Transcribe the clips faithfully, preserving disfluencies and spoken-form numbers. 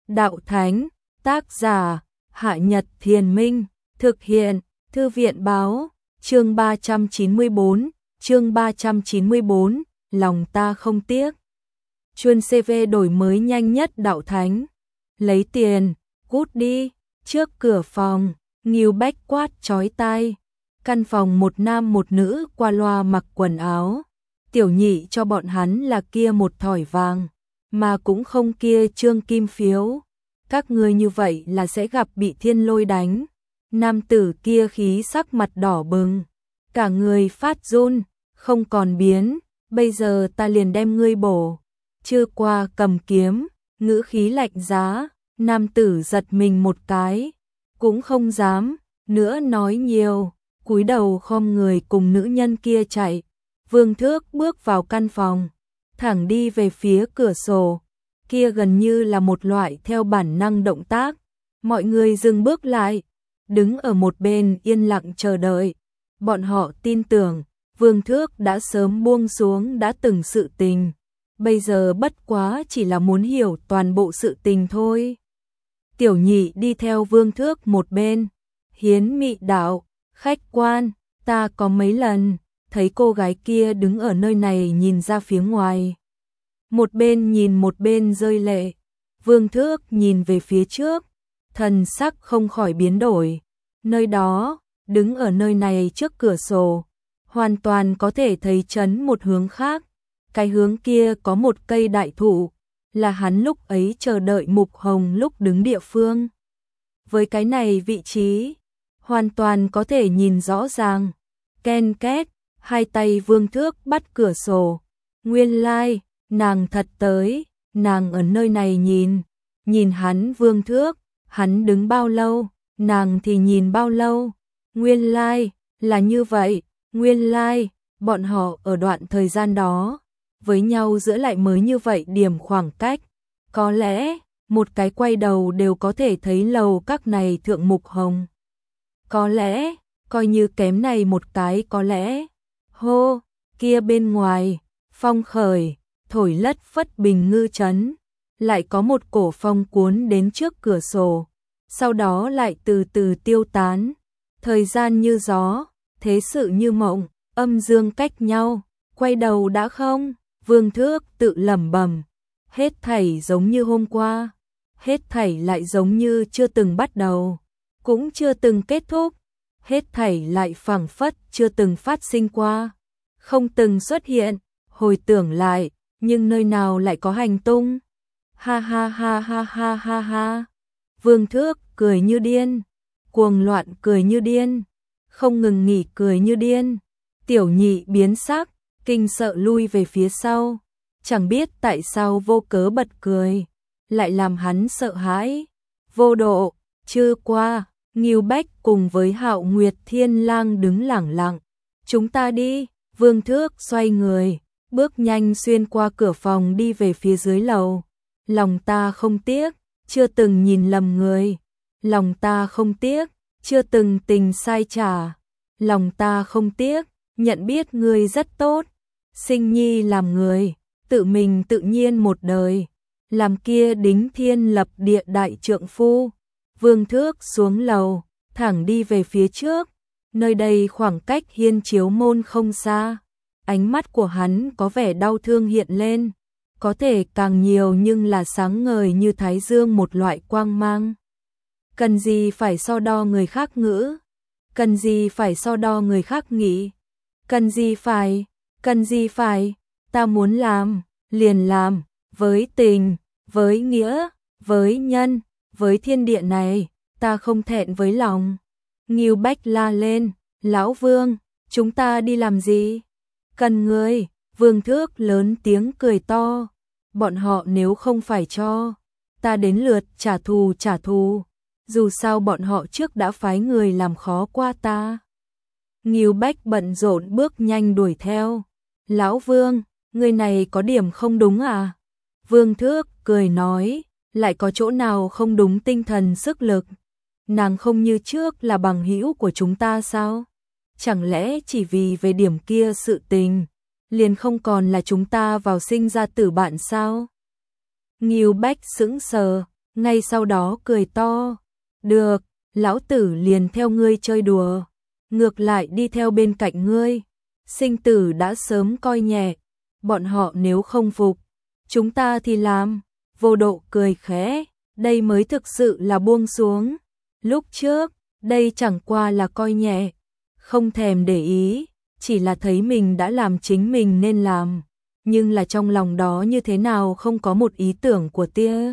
đạo thánh, tác giả, Hạ Nhật Thiền Minh, thực hiện, Thư viện báo, chương ba trăm chín mươi tư, chương ba trăm chín mươi tư, lòng ta không tiếc. Chuyên xê vê đổi mới nhanh nhất đạo thánh. Lấy tiền, cút đi, trước cửa phòng, Ngưu Bách quát chói tai. Căn phòng một nam một nữ qua loa mặc quần áo. Tiểu nhị cho bọn hắn là kia một thỏi vàng, mà cũng không kia trương kim phiếu. Các ngươi như vậy là sẽ gặp bị thiên lôi đánh. Nam tử kia khí sắc mặt đỏ bừng, cả người phát run, không còn biến, bây giờ ta liền đem ngươi bổ. Chưa qua cầm kiếm, ngữ khí lạnh giá, nam tử giật mình một cái, cũng không dám nữa nói nhiều, cúi đầu khom người cùng nữ nhân kia chạy. Vương Thước bước vào căn phòng, thẳng đi về phía cửa sổ, kia gần như là một loại theo bản năng động tác. Mọi người dừng bước lại, đứng ở một bên yên lặng chờ đợi. Bọn họ tin tưởng, Vương Thước đã sớm buông xuống đã từng sự tình, bây giờ bất quá chỉ là muốn hiểu toàn bộ sự tình thôi. Tiểu nhị đi theo Vương Thước một bên, hiến mị đạo, khách quan, ta có mấy lần thấy cô gái kia đứng ở nơi này nhìn ra phía ngoài. Một bên nhìn một bên rơi lệ. Vương Thước nhìn về phía trước, thần sắc không khỏi biến đổi. Nơi đó, đứng ở nơi này trước cửa sổ, hoàn toàn có thể thấy chấn một hướng khác. Cái hướng kia có một cây đại thụ, là hắn lúc ấy chờ đợi Mục Hồng lúc đứng địa phương. Với cái này vị trí, hoàn toàn có thể nhìn rõ ràng. Ken két, hai tay Vương Thước bắt cửa sổ. Nguyên lai, like, nàng thật tới, nàng ở nơi này nhìn, nhìn hắn Vương Thước, hắn đứng bao lâu, nàng thì nhìn bao lâu. Nguyên lai, like, là như vậy, nguyên lai, like, bọn họ ở đoạn thời gian đó, với nhau giữa lại mới như vậy điểm khoảng cách. Có lẽ, một cái quay đầu đều có thể thấy lầu các này thượng Mục Hồng. Có lẽ, coi như kém này một cái có lẽ. Hô, kia bên ngoài, phong khởi, thổi lất phất bình ngư chấn, lại có một cổ phong cuốn đến trước cửa sổ, sau đó lại từ từ tiêu tán. Thời gian như gió, thế sự như mộng, âm dương cách nhau, quay đầu đã không. Vương Thước tự lẩm bẩm, hết thảy giống như hôm qua, hết thảy lại giống như chưa từng bắt đầu, cũng chưa từng kết thúc, hết thảy lại phảng phất chưa từng phát sinh qua, không từng xuất hiện. Hồi tưởng lại, nhưng nơi nào lại có hành tung. Ha ha ha ha ha ha ha. Vương Thước cười như điên, cuồng loạn cười như điên, không ngừng nghỉ cười như điên. Tiểu nhị biến sắc, kinh sợ lui về phía sau, chẳng biết tại sao vô cớ bật cười, lại làm hắn sợ hãi. Vô độ, chưa qua, Ngưu Bách cùng với Hạo Nguyệt Thiên Lang đứng lẳng lặng. Chúng ta đi. Vương Thước xoay người, bước nhanh xuyên qua cửa phòng đi về phía dưới lầu. Lòng ta không tiếc, chưa từng nhìn lầm người. Lòng ta không tiếc, chưa từng tình sai trả. Lòng ta không tiếc, nhận biết người rất tốt. Sinh nhi làm người, tự mình tự nhiên một đời, làm kia đính thiên lập địa đại trượng phu. Vương Thước xuống lầu, thẳng đi về phía trước. Nơi đây khoảng cách Hiên Chiếu Môn không xa. Ánh mắt của hắn có vẻ đau thương hiện lên, có thể càng nhiều nhưng là sáng ngời như thái dương một loại quang mang. Cần gì phải so đo người khác ngữ, cần gì phải so đo người khác nghĩ, cần gì phải, cần gì phải, ta muốn làm, liền làm, với tình, với nghĩa, với nhân, với thiên địa này, ta không thẹn với lòng. Ngưu Bách la lên, lão Vương, chúng ta đi làm gì? Cần ngươi. Vương Thước lớn tiếng cười to, bọn họ nếu không phải cho, ta đến lượt trả thù trả thù, dù sao bọn họ trước đã phái người làm khó qua ta. Ngưu Bách bận rộn bước nhanh đuổi theo. Lão Vương, người này có điểm không đúng à? Vương Thước cười nói, lại có chỗ nào không đúng tinh thần sức lực? Nàng không như trước là bằng hữu của chúng ta sao? Chẳng lẽ chỉ vì về điểm kia sự tình, liền không còn là chúng ta vào sinh ra tử bạn sao? Ngưu Bách sững sờ, ngay sau đó cười to, được, lão tử liền theo ngươi chơi đùa, ngược lại đi theo bên cạnh ngươi, sinh tử đã sớm coi nhẹ, bọn họ nếu không phục, chúng ta thì làm, Vô Độ cười khẽ, đây mới thực sự là buông xuống, lúc trước, đây chẳng qua là coi nhẹ, không thèm để ý, chỉ là thấy mình đã làm chính mình nên làm, nhưng là trong lòng đó như thế nào không có một ý tưởng của tia.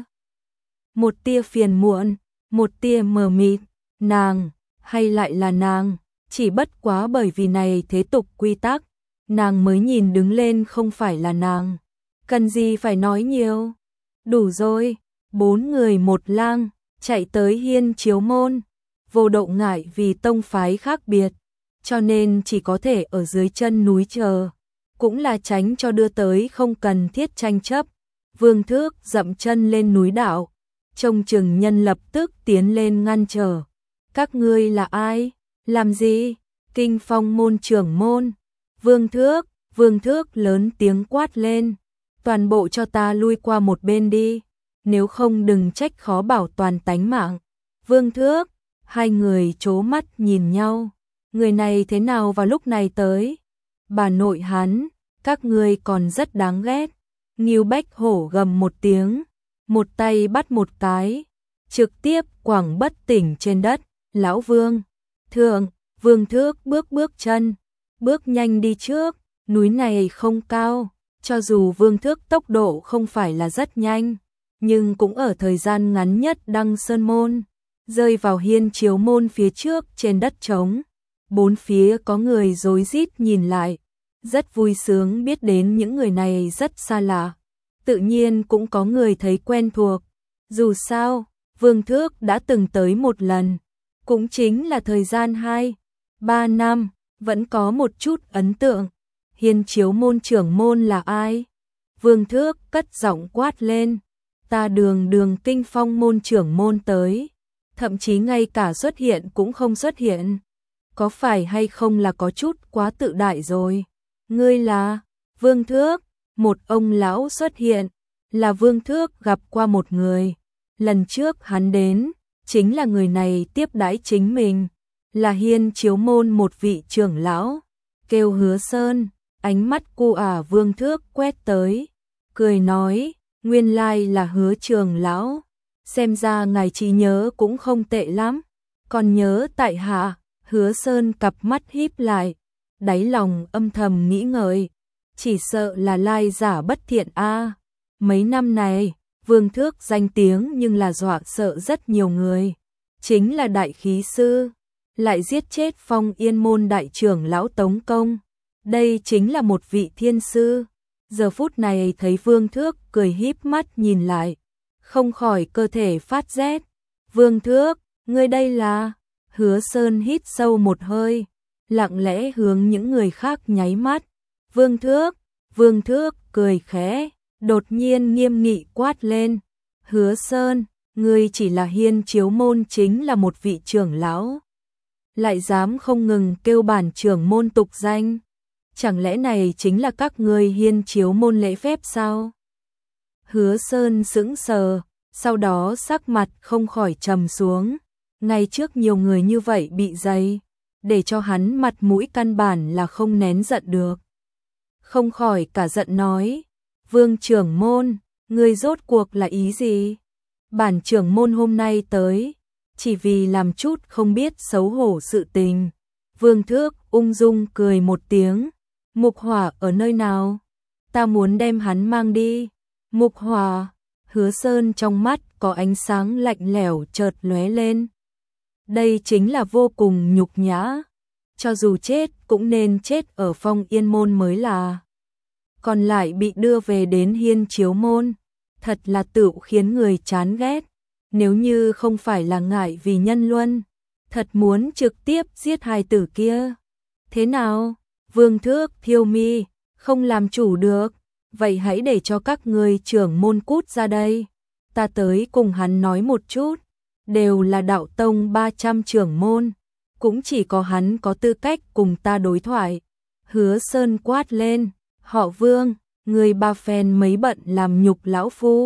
Một tia phiền muộn, một tia mờ mịt, nàng, hay lại là nàng, chỉ bất quá bởi vì này thế tục quy tắc, nàng mới nhìn đứng lên không phải là nàng, cần gì phải nói nhiều, đủ rồi, bốn người một lang, chạy tới Hiên Chiếu môn, Vô Độ ngại vì tông phái khác biệt, cho nên chỉ có thể ở dưới chân núi chờ, cũng là tránh cho đưa tới không cần thiết tranh chấp. Vương Thước dậm chân lên núi đạo, trông chừng nhân lập tức tiến lên ngăn trở. Các ngươi là ai? Làm gì? Kinh Phong môn trưởng môn. Vương Thước, Vương Thước lớn tiếng quát lên, toàn bộ cho ta lui qua một bên đi, nếu không đừng trách khó bảo toàn tánh mạng. Vương Thước, hai người trố mắt nhìn nhau, người này thế nào vào lúc này tới? Bà nội hắn, các ngươi còn rất đáng ghét. Ngưu Bách Hổ gầm một tiếng, một tay bắt một cái, trực tiếp quẳng bất tỉnh trên đất. Lão Vương, thượng, Vương Thước bước bước chân, bước nhanh đi trước, núi này không cao, cho dù Vương Thước tốc độ không phải là rất nhanh, nhưng cũng ở thời gian ngắn nhất đăng sơn môn, rơi vào Hiên Chiếu môn phía trước trên đất trống. Bốn phía có người rối rít nhìn lại, rất vui sướng biết đến những người này rất xa lạ. Tự nhiên cũng có người thấy quen thuộc. Dù sao, Vương Thước đã từng tới một lần, cũng chính là thời gian hai, ba năm, vẫn có một chút ấn tượng. Hiên Chiếu môn trưởng môn là ai? Vương Thước cất giọng quát lên. Ta đường đường Kinh Phong môn trưởng môn tới, thậm chí ngay cả xuất hiện cũng không xuất hiện. Có phải hay không là có chút quá tự đại rồi? Ngươi là Vương Thước, một ông lão xuất hiện, là Vương Thước gặp qua một người. Lần trước hắn đến, chính là người này tiếp đãi chính mình, là Hiên Chiếu môn một vị trưởng lão, kêu Hứa Sơn. Ánh mắt cu ả Vương Thước quét tới, cười nói, nguyên lai là Hứa trưởng lão, xem ra ngài trí nhớ cũng không tệ lắm, còn nhớ tại hạ. Hứa Sơn cặp mắt híp lại, đáy lòng âm thầm nghĩ ngợi, chỉ sợ là lai giả bất thiện a. Mấy năm này, Vương Thước danh tiếng nhưng là dọa sợ rất nhiều người, chính là đại khí sư, lại giết chết Phong Yên môn đại trưởng lão Tống Công, đây chính là một vị thiên sư. Giờ phút này thấy Vương Thước cười híp mắt nhìn lại, không khỏi cơ thể phát rét. Vương Thước, ngươi đây là? Hứa Sơn hít sâu một hơi, lặng lẽ hướng những người khác nháy mắt. Vương Thước, Vương Thước cười khẽ, đột nhiên nghiêm nghị quát lên. Hứa Sơn, ngươi chỉ là Hiên Chiếu môn chính là một vị trưởng lão, lại dám không ngừng kêu bản trưởng môn tục danh. Chẳng lẽ này chính là các ngươi Hiên Chiếu môn lễ phép sao? Hứa Sơn sững sờ, sau đó sắc mặt không khỏi trầm xuống. Ngay trước nhiều người như vậy bị dày, để cho hắn mặt mũi căn bản là không nén giận được. Không khỏi cả giận nói, Vương trưởng môn, ngươi rốt cuộc là ý gì? Bản trưởng môn hôm nay tới, chỉ vì làm chút không biết xấu hổ sự tình. Vương Thước ung dung cười một tiếng, Mục Hỏa ở nơi nào? Ta muốn đem hắn mang đi. Mục Hỏa, Hứa Sơn trong mắt có ánh sáng lạnh lẽo chợt lóe lên. Đây chính là vô cùng nhục nhã, cho dù chết cũng nên chết ở Phong Yên môn mới là. Còn lại bị đưa về đến Hiên Chiếu môn, thật là tự khiến người chán ghét. Nếu như không phải là ngại vì nhân luân, thật muốn trực tiếp giết hai tử kia. Thế nào? Vương Thước thiêu mi, không làm chủ được, vậy hãy để cho các ngươi trưởng môn cút ra đây. Ta tới cùng hắn nói một chút. Đều là đạo tông ba trăm trưởng môn, cũng chỉ có hắn có tư cách cùng ta đối thoại. Hứa Sơn quát lên, họ Vương, người ba phen mấy bận làm nhục lão phu,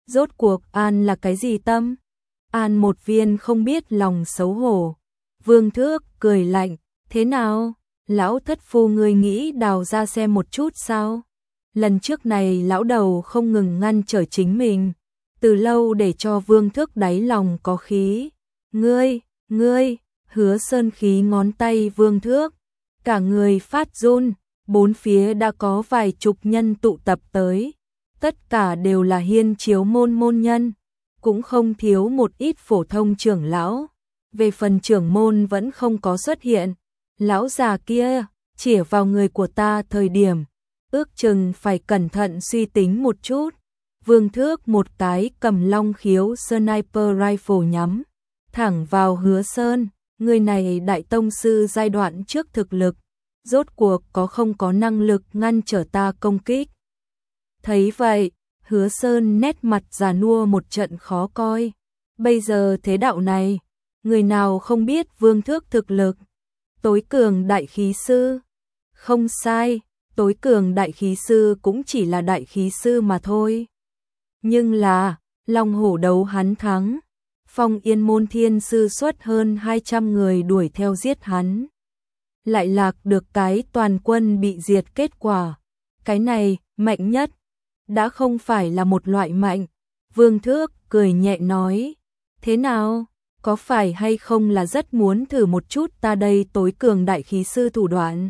Rốt cuộc An là cái gì tâm? An một viên không biết lòng xấu hổ. Vương Thước cười lạnh, thế nào? Lão thất phu ngươi nghĩ đào ra xem một chút sao? Lần trước này lão đầu không ngừng ngăn trở chính mình, từ lâu để cho Vương Thước đáy lòng có khí. Ngươi, ngươi, Hứa Sơn khí ngón tay Vương Thước, cả người phát run, bốn phía đã có vài chục nhân tụ tập tới, tất cả đều là Hiên Chiếu môn môn nhân, cũng không thiếu một ít phổ thông trưởng lão. Về phần trưởng môn vẫn không có xuất hiện. Lão già kia chĩa vào người của ta thời điểm, ước chừng phải cẩn thận suy tính một chút. Vương Thước một cái cầm long khiếu sniper rifle nhắm thẳng vào Hứa Sơn, người này đại tông sư giai đoạn trước thực lực, rốt cuộc có không có năng lực ngăn trở ta công kích. Thấy vậy, Hứa Sơn nét mặt già nua một trận khó coi. Bây giờ thế đạo này, người nào không biết Vương Thước thực lực? Tối cường đại khí sư. Không sai, tối cường đại khí sư cũng chỉ là đại khí sư mà thôi. Nhưng là, Long Hổ đấu hắn thắng. Phong Yên môn thiên sư xuất hơn hai trăm người đuổi theo giết hắn. Lại lạc được cái toàn quân bị diệt kết quả. Cái này, mạnh nhất. Đã không phải là một loại mạnh. Vương Thước cười nhẹ nói. Thế nào? Có phải hay không là rất muốn thử một chút ta đây tối cường đại khí sư thủ đoạn?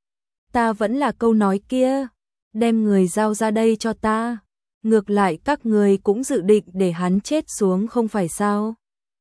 Ta vẫn là câu nói kia. Đem người giao ra đây cho ta. Ngược lại các người cũng dự định để hắn chết xuống không phải sao?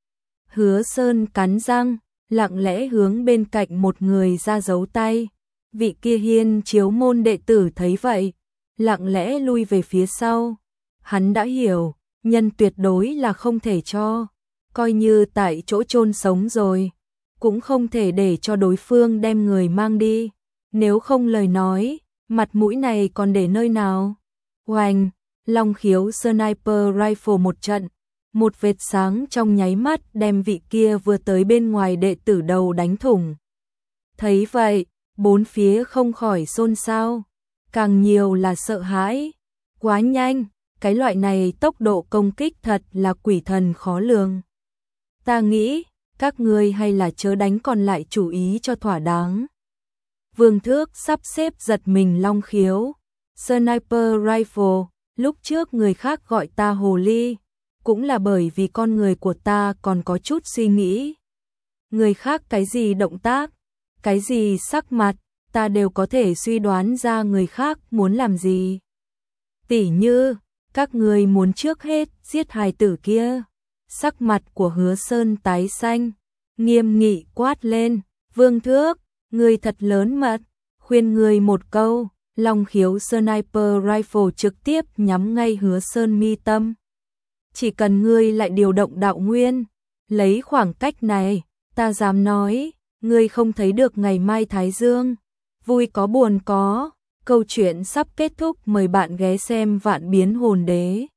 Hứa Sơn cắn răng, lặng lẽ hướng bên cạnh một người ra giấu tay. Vị kia Hiên Chiếu môn đệ tử thấy vậy, lặng lẽ lui về phía sau. Hắn đã hiểu, nhân tuyệt đối là không thể cho, coi như tại chỗ chôn sống rồi, cũng không thể để cho đối phương đem người mang đi. Nếu không lời nói, mặt mũi này còn để nơi nào? Oanh, long khiếu sniper rifle một trận, một vệt sáng trong nháy mắt đem vị kia vừa tới bên ngoài đệ tử đầu đánh thủng. Thấy vậy, bốn phía không khỏi xôn xao, càng nhiều là sợ hãi. Quá nhanh, cái loại này tốc độ công kích thật là quỷ thần khó lường. Ta nghĩ, các ngươi hay là chớ đánh còn lại chủ ý cho thỏa đáng. Vương Thước sắp xếp giật mình long khiếu sniper rifle, lúc trước người khác gọi ta hồ ly, cũng là bởi vì con người của ta còn có chút suy nghĩ. Người khác cái gì động tác, cái gì sắc mặt, ta đều có thể suy đoán ra người khác muốn làm gì. Tỉ như, các người muốn trước hết giết hài tử kia. Sắc mặt của Hứa Sơn tái xanh, nghiêm nghị quát lên, Vương Thước, người thật lớn mật, khuyên người một câu. Long khiếu sniper rifle trực tiếp nhắm ngay Hứa Sơn mi tâm. Chỉ cần ngươi lại điều động đạo nguyên, lấy khoảng cách này, ta dám nói, ngươi không thấy được ngày mai Thái Dương. Vui có buồn có, câu chuyện sắp kết thúc, mời bạn ghé xem Vạn Biến Hồn Đế.